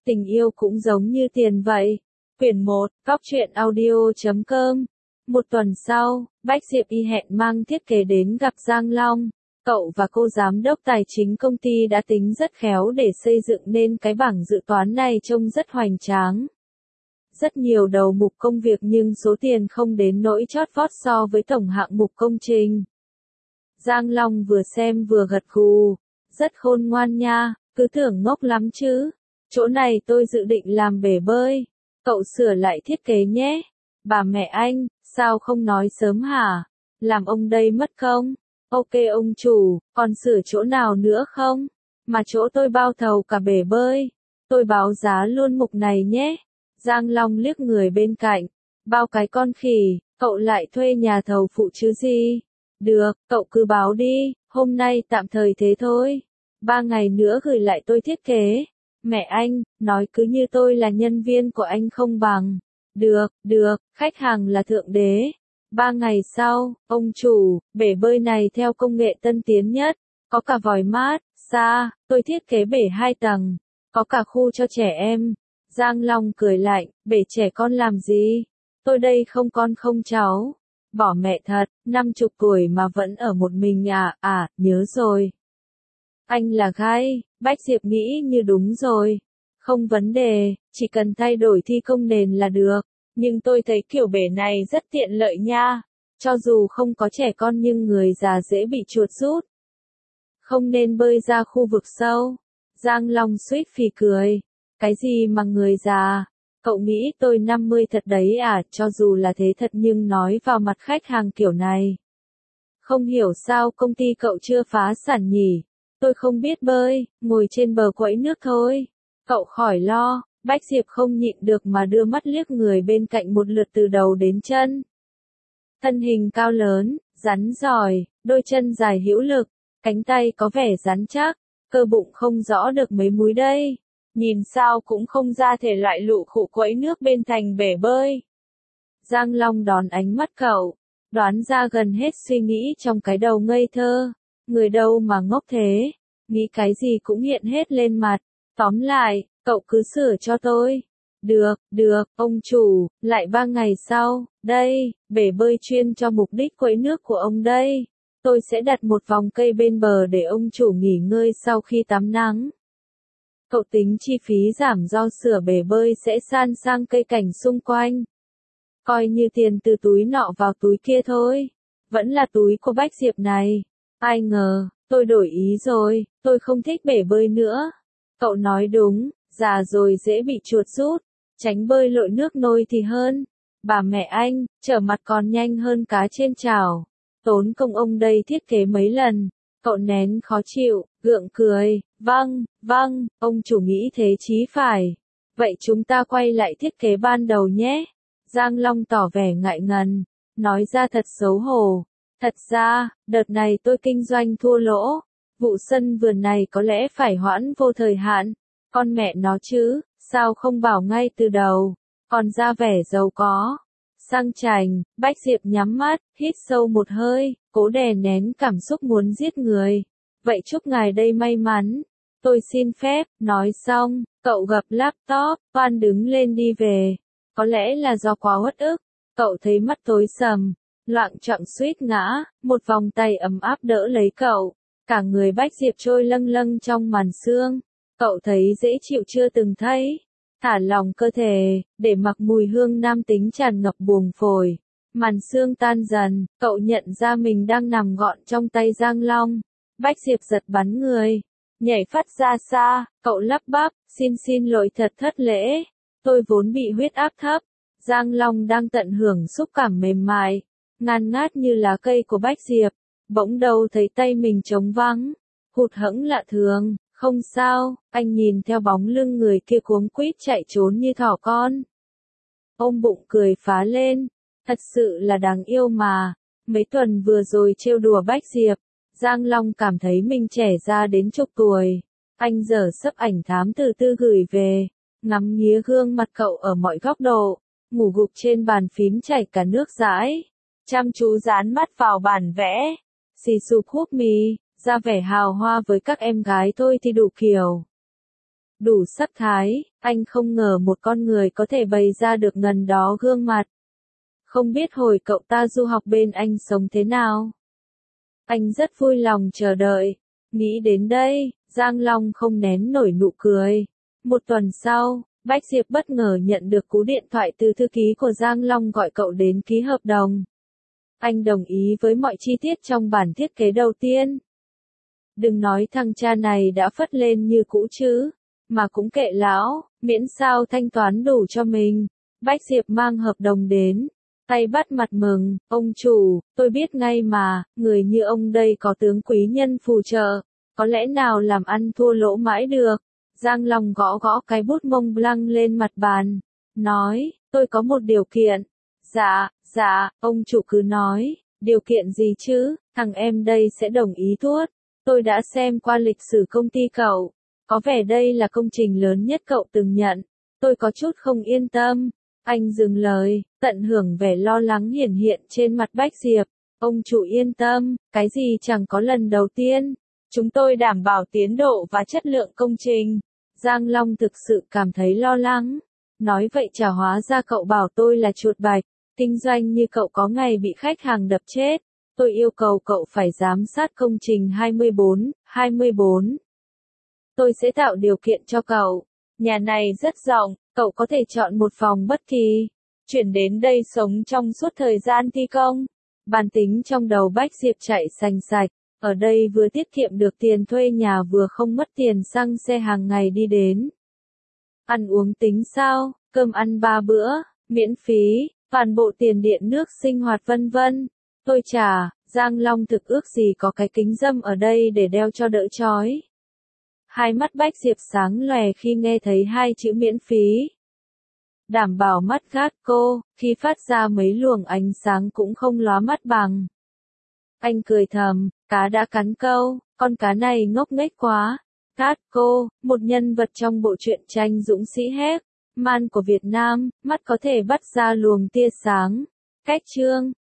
Tình yêu cũng giống như tiền vậy. Quyển 1, Góc truyện audio.com. Một tuần sau, Bách Diệp Y hẹn mang thiết kế đến gặp Giang Long. Cậu và cô giám đốc tài chính công ty đã tính rất khéo để xây dựng nên cái bảng dự toán này trông rất hoành tráng. Rất nhiều đầu mục công việc nhưng số tiền không đến nỗi chót vót so với tổng hạng mục công trình. Giang Long vừa xem vừa gật gù. Rất khôn ngoan nha, cứ tưởng ngốc lắm chứ. Chỗ này tôi dự định làm bể bơi. Cậu sửa lại thiết kế nhé. Bà mẹ anh, sao không nói sớm hả? Làm ông đây mất công. Ok ông chủ, còn sửa chỗ nào nữa không? Mà chỗ tôi bao thầu cả bể bơi. Tôi báo giá luôn mục này nhé. Giang Long liếc người bên cạnh. Bao cái con khỉ, cậu lại thuê nhà thầu phụ chứ gì? Được, cậu cứ báo đi, hôm nay tạm thời thế thôi. 3 ngày nữa gửi lại tôi thiết kế. Mẹ anh, nói cứ như tôi là nhân viên của anh không bằng. Được, khách hàng là thượng đế. 3 ngày sau, ông chủ, bể bơi này theo công nghệ tân tiến nhất. Có cả vòi mát, tôi thiết kế bể 2 tầng. Có cả khu cho trẻ em. Giang Long cười lạnh, bể trẻ con làm gì? Tôi đây không con không cháu. Bỏ mẹ thật, 50 tuổi mà vẫn ở một mình à, nhớ rồi. Anh là gai, Bách Diệp nghĩ như đúng rồi. Không vấn đề, chỉ cần thay đổi thi công nền là được. Nhưng tôi thấy kiểu bể này rất tiện lợi nha. Cho dù không có trẻ con nhưng người già dễ bị chuột rút. Không nên bơi ra khu vực sâu. Giang Long suýt phì cười. Cái gì mà người già? Cậu nghĩ tôi 50 thật đấy à? Cho dù là thế thật nhưng nói vào mặt khách hàng kiểu này. Không hiểu sao công ty cậu chưa phá sản nhỉ? Tôi không biết bơi, ngồi trên bờ quẫy nước thôi. Cậu khỏi lo. Bách Diệp không nhịn được mà đưa mắt liếc người bên cạnh một lượt từ đầu đến chân. Thân hình cao lớn, rắn giỏi, đôi chân dài hữu lực, cánh tay có vẻ rắn chắc, cơ bụng không rõ được mấy múi đây. Nhìn sao cũng không ra thể loại lụ khụ quẫy nước bên thành bể bơi. Giang Long đón ánh mắt cậu, đoán ra gần hết suy nghĩ trong cái đầu ngây thơ. Người đâu mà ngốc thế, nghĩ cái gì cũng hiện hết lên mặt. Tóm lại, cậu cứ sửa cho tôi. Được, ông chủ, lại 3 ngày sau, đây, bể bơi chuyên cho mục đích quẫy nước của ông đây. Tôi sẽ đặt một vòng cây bên bờ để ông chủ nghỉ ngơi sau khi tắm nắng. Cậu tính chi phí giảm do sửa bể bơi sẽ san sang cây cảnh xung quanh. Coi như tiền từ túi nọ vào túi kia thôi. Vẫn là túi của Bách Diệp này. Ai ngờ, tôi đổi ý rồi, tôi không thích bể bơi nữa. Cậu nói đúng, già rồi dễ bị chuột rút, tránh bơi lội nước nôi thì hơn. Bà mẹ anh, trở mặt còn nhanh hơn cá trên chảo. Tốn công ông đây thiết kế mấy lần. Cậu nén khó chịu, gượng cười, vâng, ông chủ nghĩ thế chí phải. Vậy chúng ta quay lại thiết kế ban đầu nhé. Giang Long tỏ vẻ ngại ngần, nói ra thật xấu hổ. Thật ra, đợt này tôi kinh doanh thua lỗ. Vụ sân vườn này có lẽ phải hoãn vô thời hạn. Con mẹ nó chứ, sao không bảo ngay từ đầu, còn ra vẻ giàu có. Sang chảnh, Bách Diệp nhắm mắt, hít sâu một hơi, cố đè nén cảm xúc muốn giết người. Vậy chúc ngài đây may mắn. Tôi xin phép, nói xong, cậu gập laptop, toan đứng lên đi về. Có lẽ là do quá uất ức, cậu thấy mắt tối sầm, loạng choạng suýt ngã, một vòng tay ấm áp đỡ lấy cậu. Cả người Bách Diệp trôi lâng lâng trong màn sương. Cậu thấy dễ chịu chưa từng thấy. Thả lỏng cơ thể, để mặc mùi hương nam tính tràn ngập buồng phổi. Màn sương tan dần, cậu nhận ra mình đang nằm gọn trong tay Giang Long. Bách Diệp giật bắn người, nhảy phát ra xa, cậu lắp bắp, xin lỗi thật thất lễ. Tôi vốn bị huyết áp thấp. Giang Long đang tận hưởng xúc cảm mềm mại, ngàn ngát như lá cây của Bách Diệp. Bỗng đầu thấy tay mình trống vắng, hụt hẫng lạ thường. Không sao, anh nhìn theo bóng lưng người kia cuống quýt chạy trốn như thỏ con. Ôm bụng cười phá lên, thật sự là đáng yêu mà. Mấy tuần vừa rồi trêu đùa Bách Diệp, Giang Long cảm thấy mình trẻ ra đến chục tuổi. Anh dở sấp ảnh thám từ từ gửi về, ngắm nghía gương mặt cậu ở mọi góc độ, ngủ gục trên bàn phím chảy cả nước dãi, chăm chú dán mắt vào bản vẽ, xì xụp húp mì. Ra vẻ hào hoa với các em gái thôi thì đủ kiểu. đủ sắc thái, anh không ngờ một con người có thể bày ra được ngần đó gương mặt. Không biết hồi cậu ta du học bên anh sống thế nào? Anh rất vui lòng chờ đợi. Nghĩ đến đây, Giang Long không nén nổi nụ cười. Một tuần sau, Bách Diệp bất ngờ nhận được cú điện thoại từ thư ký của Giang Long gọi cậu đến ký hợp đồng. Anh đồng ý với mọi chi tiết trong bản thiết kế đầu tiên. Đừng nói thằng cha này đã phất lên như cũ chứ, mà cũng kệ lão, miễn sao thanh toán đủ cho mình. Bách Diệp mang hợp đồng đến, tay bắt mặt mừng, ông chủ, tôi biết ngay mà, người như ông đây có tướng quý nhân phù trợ, có lẽ nào làm ăn thua lỗ mãi được. Giang Long gõ gõ cái bút Mont Blanc lên mặt bàn, nói, tôi có một điều kiện. Dạ, ông chủ cứ nói, điều kiện gì chứ, thằng em đây sẽ đồng ý tuốt. Tôi đã xem qua lịch sử công ty cậu, có vẻ đây là công trình lớn nhất cậu từng nhận. Tôi có chút không yên tâm. Anh dừng lời, tận hưởng vẻ lo lắng hiển hiện trên mặt Bách Diệp. Ông chủ yên tâm, cái gì chẳng có lần đầu tiên. Chúng tôi đảm bảo tiến độ và chất lượng công trình. Giang Long thực sự cảm thấy lo lắng. Nói vậy chả hóa ra cậu bảo tôi là chuột bạch. Kinh doanh như cậu có ngày bị khách hàng đập chết. Tôi yêu cầu cậu phải giám sát công trình 24. Tôi sẽ tạo điều kiện cho cậu. Nhà này rất rộng, cậu có thể chọn một phòng bất kỳ. Chuyển đến đây sống trong suốt thời gian thi công. Bàn tính trong đầu Bách Diệp chạy sành sạch. Ở đây vừa tiết kiệm được tiền thuê nhà vừa không mất tiền xăng xe hàng ngày đi đến. Ăn uống tính sao, cơm ăn 3 bữa, miễn phí, toàn bộ tiền điện nước sinh hoạt vân vân. Tôi trả, Giang Long thực ước gì có cái kính râm ở đây để đeo cho đỡ chói. Hai mắt Bách Diệp sáng lòe khi nghe thấy hai chữ miễn phí. Đảm bảo mắt gát cô, khi phát ra mấy luồng ánh sáng cũng không lóa mắt bằng. Anh cười thầm, cá đã cắn câu, con cá này ngốc nghếch quá. Cát cô, một nhân vật trong bộ truyện tranh dũng sĩ Hép, Man của Việt Nam, mắt có thể bắt ra luồng tia sáng. Cách chương